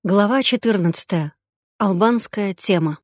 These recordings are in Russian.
Глава 14. Албанская тема.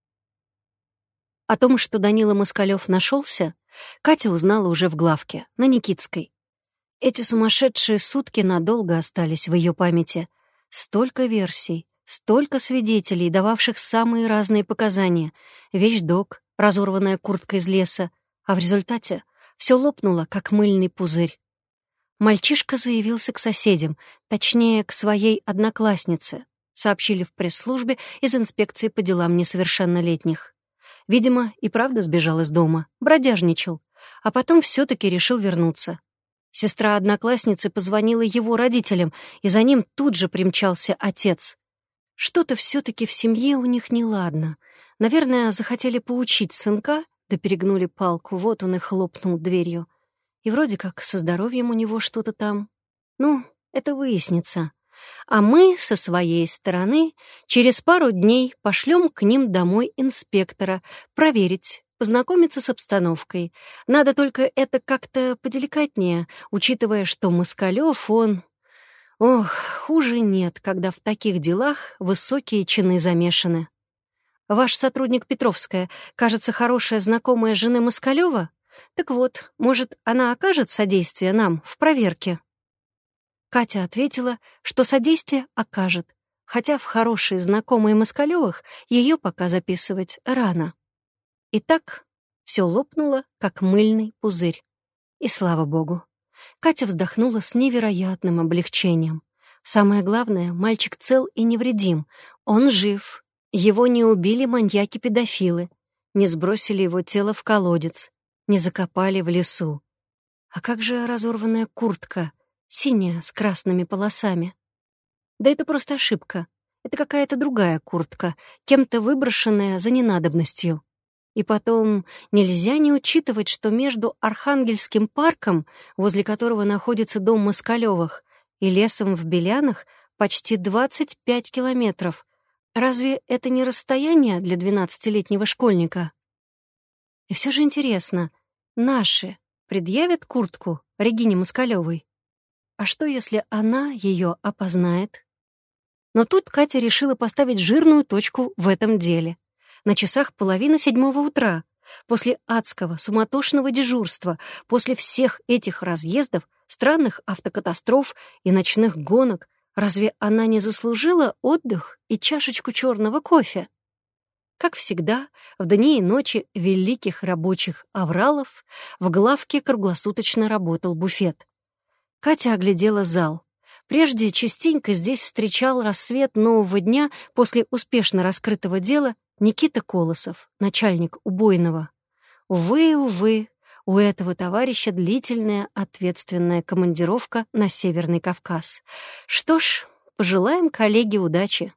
О том, что Данила Москалёв нашелся, Катя узнала уже в главке, на Никитской. Эти сумасшедшие сутки надолго остались в ее памяти. Столько версий, столько свидетелей, дававших самые разные показания. Вещдок, разорванная куртка из леса, а в результате все лопнуло, как мыльный пузырь. Мальчишка заявился к соседям, точнее, к своей однокласснице, сообщили в пресс-службе из инспекции по делам несовершеннолетних. Видимо, и правда сбежал из дома, бродяжничал, а потом все-таки решил вернуться. Сестра одноклассницы позвонила его родителям, и за ним тут же примчался отец. Что-то все-таки в семье у них неладно. Наверное, захотели поучить сынка, да перегнули палку, вот он и хлопнул дверью. И вроде как со здоровьем у него что-то там. Ну, это выяснится. А мы, со своей стороны, через пару дней пошлем к ним домой инспектора проверить, познакомиться с обстановкой. Надо только это как-то поделикатнее, учитывая, что Москалёв, он... Ох, хуже нет, когда в таких делах высокие чины замешаны. Ваш сотрудник Петровская, кажется, хорошая знакомая жены Москалёва? Так вот, может, она окажет содействие нам в проверке?» Катя ответила, что содействие окажет, хотя в хорошие знакомые Москалёвых ее пока записывать рано. И так все лопнуло, как мыльный пузырь. И слава богу. Катя вздохнула с невероятным облегчением. Самое главное, мальчик цел и невредим. Он жив. Его не убили маньяки-педофилы, не сбросили его тело в колодец, не закопали в лесу. А как же разорванная куртка, синяя, с красными полосами? Да это просто ошибка. Это какая-то другая куртка, кем-то выброшенная за ненадобностью. И потом нельзя не учитывать, что между Архангельским парком, возле которого находится дом Москалёвых, и лесом в Белянах почти 25 километров. Разве это не расстояние для 12-летнего школьника? И все же интересно, наши предъявят куртку Регине Москалёвой? А что, если она ее опознает? Но тут Катя решила поставить жирную точку в этом деле. На часах 6:30 утра, после адского, суматошного дежурства, после всех этих разъездов, странных автокатастроф и ночных гонок, разве она не заслужила отдых и чашечку черного кофе? Как всегда, в дни и ночи великих рабочих авралов в главке круглосуточно работал буфет. Катя оглядела зал. Прежде частенько здесь встречал рассвет нового дня после успешно раскрытого дела Никита Колосов, начальник убойного. Увы, у этого товарища длительная ответственная командировка на Северный Кавказ. Что ж, пожелаем коллеге удачи.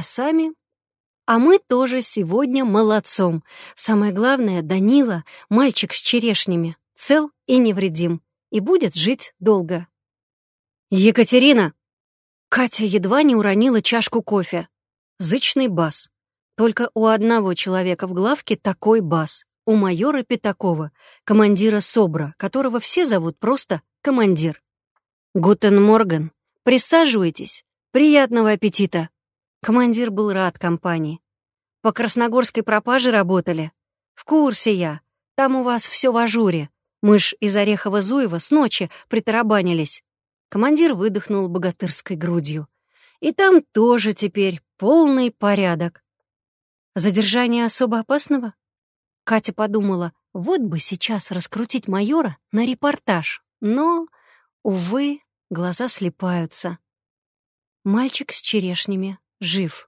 А мы тоже сегодня молодцом. Самое главное, Данила, мальчик с черешнями, цел и невредим, и будет жить долго. «Екатерина!» Катя едва не уронила чашку кофе. Зычный бас. Только у одного человека в главке такой бас. У майора Пятакова, командира СОБРа, которого все зовут просто командир. «Гутен Морген, присаживайтесь. Приятного аппетита!» Командир был рад компании. «По красногорской пропаже работали?» «В курсе я. Там у вас все в ажуре. Мы ж из Орехова-Зуева с ночи притарабанились». Командир выдохнул богатырской грудью. «И там тоже теперь полный порядок». «Задержание особо опасного?» Катя подумала, вот бы сейчас раскрутить майора на репортаж. Но, увы, глаза слипаются. Мальчик с черешнями жив.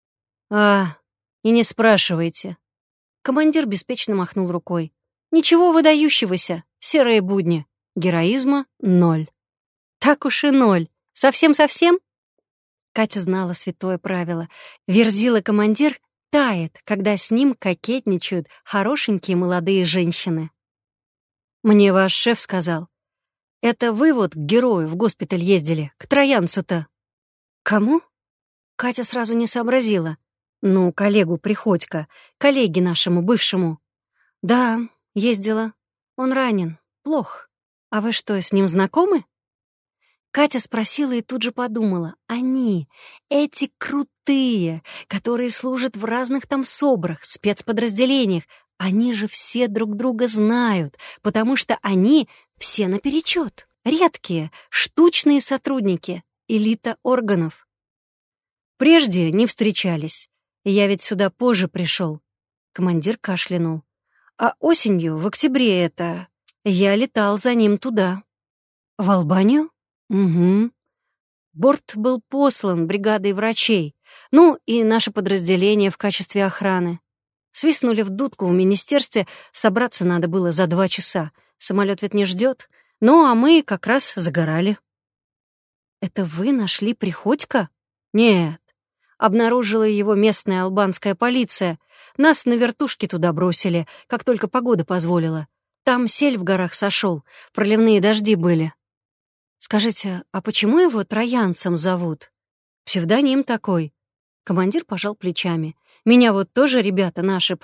И не спрашивайте». Командир беспечно махнул рукой. «Ничего выдающегося, серые будни. Героизма — 0». «Так уж и 0. Совсем-совсем?» Катя знала святое правило. Верзила-командир тает, когда с ним кокетничают хорошенькие молодые женщины. «Мне ваш шеф сказал. Это вы вот к герою в госпиталь ездили, к троянцу-то». «Кому?» Катя сразу не сообразила. «Ну, коллегу Приходько, коллеге нашему бывшему». «Да, ездила. Он ранен. Плох. А вы что, с ним знакомы?» Катя спросила и тут же подумала. Они, эти крутые, которые служат в разных там СОБРах, спецподразделениях, они же все друг друга знают, потому что они все наперечет. Редкие, штучные сотрудники, элита органов. Прежде не встречались. Я ведь сюда позже пришел. Командир кашлянул. А осенью, в октябре я летал за ним туда. В Албанию? Угу. Борт был послан бригадой врачей. Ну, и наше подразделение в качестве охраны. Свистнули в дудку в министерстве, собраться надо было за 2 часа. Самолет ведь не ждет. Ну, а мы как раз загорали. Это вы нашли Приходько? Нет. Обнаружила его местная албанская полиция. Нас на вертушке туда бросили, как только погода позволила. Там сель в горах сошел, проливные дожди были. Скажите, а почему его троянцем зовут? Псевдоним такой. Командир пожал плечами. Меня вот тоже ребята наши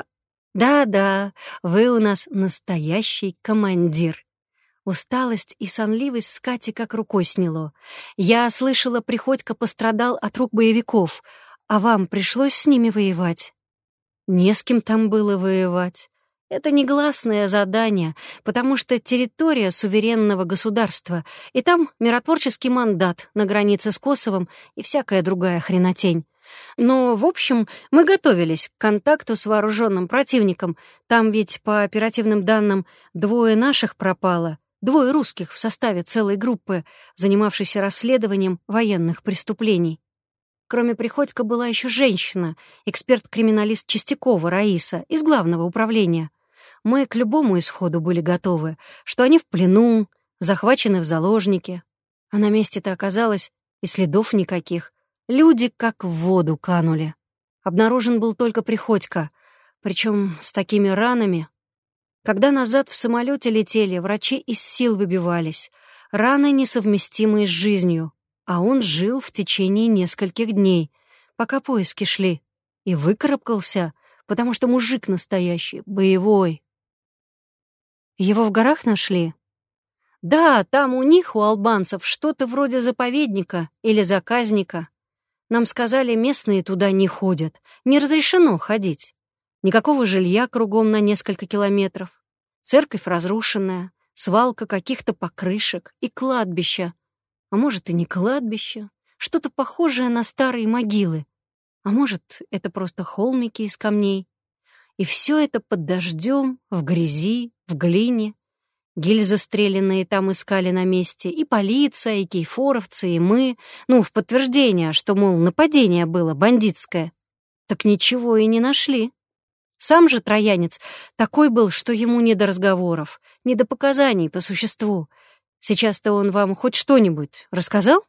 Да-да, вы у нас настоящий командир. Усталость и сонливость с Кати как рукой сняло. Я слышала, Приходько пострадал от рук боевиков, а вам пришлось с ними воевать? Не с кем там было воевать. Это негласное задание, потому что территория суверенного государства, и там миротворческий мандат на границе с Косовом и всякая другая хренотень. Но, в общем, мы готовились к контакту с вооруженным противником. Там ведь, по оперативным данным, 2 наших пропало, 2 русских в составе целой группы, занимавшейся расследованием военных преступлений. Кроме Приходько была еще женщина, эксперт-криминалист Чистякова Раиса из главного управления. Мы к любому исходу были готовы, что они в плену, захвачены в заложники. А на месте-то оказалось и следов никаких. Люди как в воду канули. Обнаружен был только Приходько, причем с такими ранами. Когда назад в самолете летели, врачи из сил выбивались. Раны, несовместимые с жизнью. А он жил в течение нескольких дней, пока поиски шли. И выкарабкался, потому что мужик настоящий, боевой. Его в горах нашли? Да, там у них, у албанцев, что-то вроде заповедника или заказника. Нам сказали, местные туда не ходят, не разрешено ходить. Никакого жилья кругом на несколько километров. Церковь разрушенная, свалка каких-то покрышек и кладбище. А может, и не кладбище, что-то похожее на старые могилы. А может, это просто холмики из камней. И все это под дождем, в грязи, в глине. Гильзы стрелянные там искали на месте, и полиция, и кейфоровцы, и мы. Ну, в подтверждение, что, мол, нападение было бандитское. Так ничего и не нашли. Сам же троянец такой был, что ему не до разговоров, не до показаний по существу. Сейчас-то он вам хоть что-нибудь рассказал?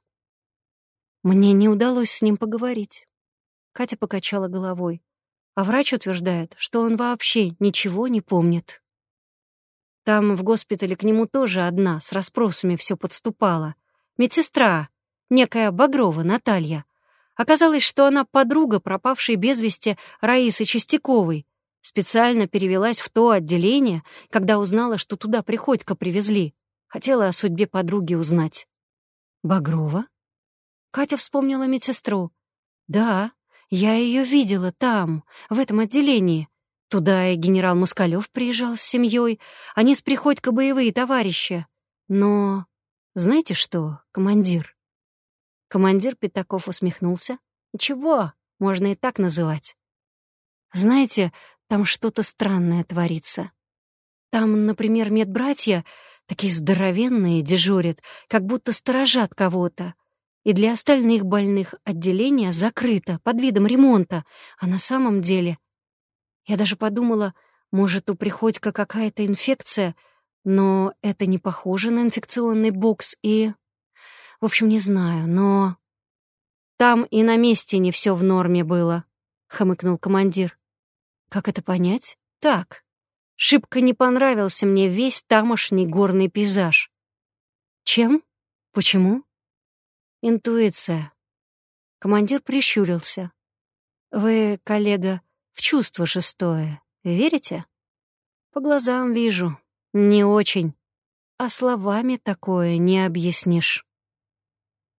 Мне не удалось с ним поговорить. Катя покачала головой. А врач утверждает, что он вообще ничего не помнит. Там в госпитале к нему тоже одна с расспросами все подступала. Медсестра, некая Багрова Наталья. Оказалось, что она подруга пропавшей без вести Раисы Чистяковой. Специально перевелась в то отделение, когда узнала, что туда Приходько привезли. Хотела о судьбе подруги узнать. Багрова? Катя вспомнила медсестру. Да, я ее видела там, в этом отделении. Туда и генерал Москалев приезжал с семьей. Они с Приходько боевые товарищи. Но знаете что, командир? Командир Пятаков усмехнулся. Ничего, можно и так называть. Знаете, там что-то странное творится. Там, например, медбратья, такие здоровенные, дежурят, как будто сторожат кого-то. И для остальных больных отделение закрыто под видом ремонта, а на самом деле... Я даже подумала, может, у Приходько какая-то инфекция, но это не похоже на инфекционный бокс и... В общем, не знаю, но... Там и на месте не все в норме было, — хмыкнул командир. Как это понять? Так. Шибко не понравился мне весь тамошний горный пейзаж. Чем? Почему? Интуиция. Командир прищурился. Вы, коллега, в чувство шестое верите? По глазам вижу. Не очень. А словами такое не объяснишь.